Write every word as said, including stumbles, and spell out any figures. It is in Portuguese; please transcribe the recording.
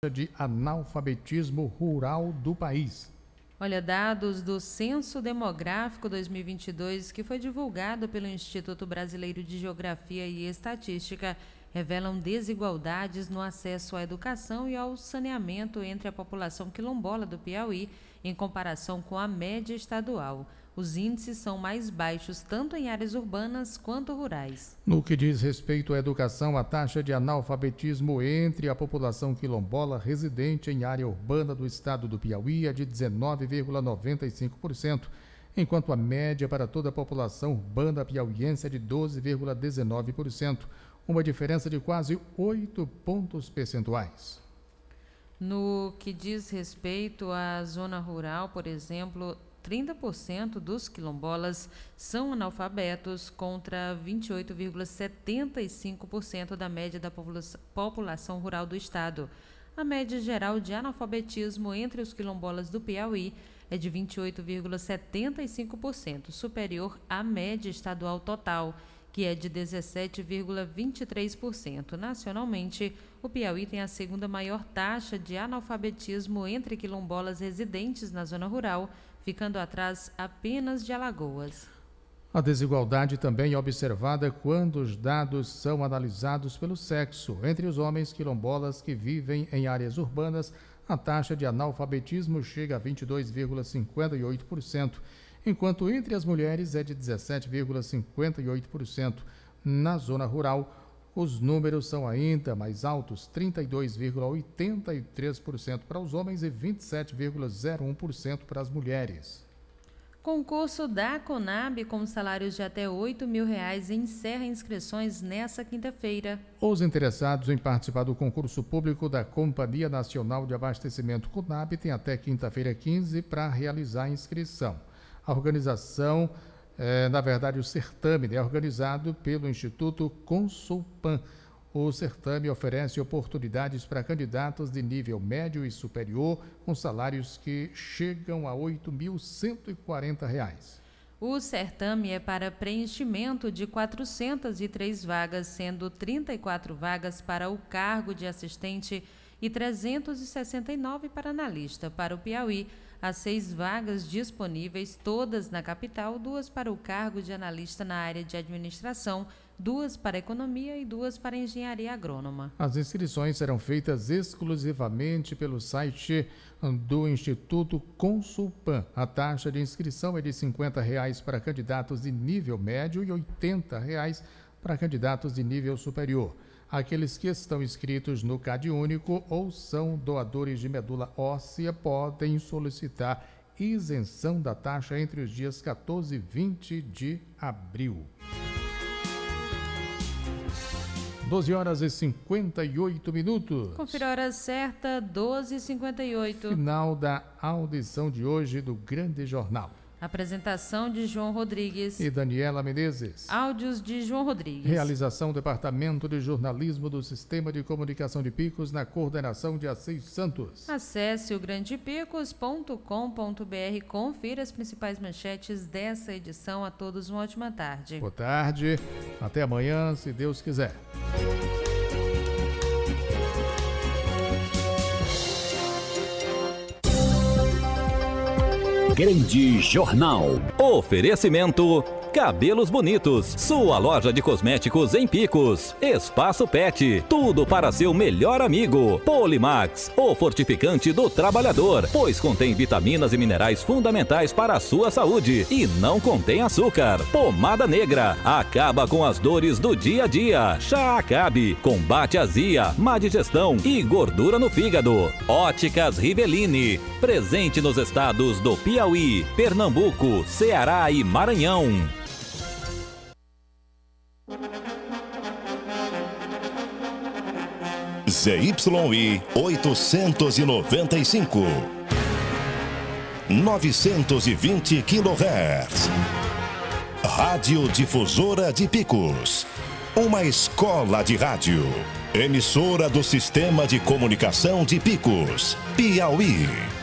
de analfabetismo rural do país. Olha, dados do Censo Demográfico dois mil e vinte e dois, que foi divulgado pelo Instituto Brasileiro de Geografia e Estatística, revelam desigualdades no acesso à educação e ao saneamento entre a população quilombola do Piauí, em comparação com a média estadual. Os índices são mais baixos tanto em áreas urbanas quanto rurais. No que diz respeito à educação, a taxa de analfabetismo entre a população quilombola residente em área urbana do estado do Piauí é de dezenove vírgula noventa e cinco por cento, enquanto a média para toda a população urbana piauiense é de doze vírgula dezenove por cento, uma diferença de quase oito pontos percentuais. No que diz respeito à zona rural, por exemplo, trinta por cento dos quilombolas são analfabetos contra vinte e oito vírgula setenta e cinco por cento da média da popula- população rural do estado. A média geral de analfabetismo entre os quilombolas do Piauí é de vinte e oito vírgula setenta e cinco por cento, superior à média estadual total, que é de dezessete vírgula vinte e três por cento. Nacionalmente, o Piauí tem a segunda maior taxa de analfabetismo entre quilombolas residentes na zona rural, ficando atrás apenas de Alagoas. A desigualdade também é observada quando os dados são analisados pelo sexo. Entre os homens quilombolas que vivem em áreas urbanas, a taxa de analfabetismo chega a vinte e dois vírgula cinquenta e oito por cento, enquanto entre as mulheres é de dezessete vírgula cinquenta e oito por cento. Na zona rural, os números são ainda mais altos, trinta e dois vírgula oitenta e três por cento para os homens e vinte e sete vírgula zero um por cento para as mulheres. Concurso da Conab com salários de até oito mil reais encerra inscrições nesta quinta-feira. Os interessados em participar do concurso público da Companhia Nacional de Abastecimento Conab têm até quinta-feira quinze para realizar a inscrição. A organização, é, na verdade o certame, é organizado pelo Instituto Consulpan. O certame oferece oportunidades para candidatos de nível médio e superior com salários que chegam a oito mil cento e quarenta reais. O certame é para preenchimento de quatrocentas e três vagas, sendo trinta e quatro vagas para o cargo de assistente e trezentas e sessenta e nove para analista. Para o Piauí, há seis vagas disponíveis, todas na capital, duas para o cargo de analista na área de administração, duas para economia e duas para engenharia agrônoma. As inscrições serão feitas exclusivamente pelo site do Instituto Consulpan. A taxa de inscrição é de cinquenta reais para candidatos de nível médio e oitenta reais para candidatos de nível superior. Aqueles que estão inscritos no CadÚnico ou são doadores de medula óssea podem solicitar isenção da taxa entre os dias quatorze e vinte de abril. doze horas e cinquenta e oito minutos. Confira a hora certa, doze e cinquenta e oito. Final da audição de hoje do Grande Jornal. Apresentação de João Rodrigues e Daniela Menezes. Áudios de João Rodrigues. Realização Departamento de Jornalismo do Sistema de Comunicação de Picos, na coordenação de Assis Santos. Acesse o grande picos ponto com ponto br, confira as principais manchetes dessa edição. A todos uma ótima tarde. Boa tarde, até amanhã, se Deus quiser. Grande Jornal. Oferecimento Cabelos Bonitos, sua loja de cosméticos em Picos. Espaço Pet, tudo para seu melhor amigo. Polimax, o fortificante do trabalhador, pois contém vitaminas e minerais fundamentais para a sua saúde e não contém açúcar. Pomada Negra, acaba com as dores do dia a dia. Chá Acabe, combate azia, má digestão e gordura no fígado. Óticas Riveline, presente nos estados do Piauí, Pernambuco, Ceará e Maranhão. Z Y I oitocentos e noventa e cinco, novecentos e vinte quilohertz. Rádio Difusora de Picos, uma escola de rádio. Emissora do Sistema de Comunicação de Picos, Piauí.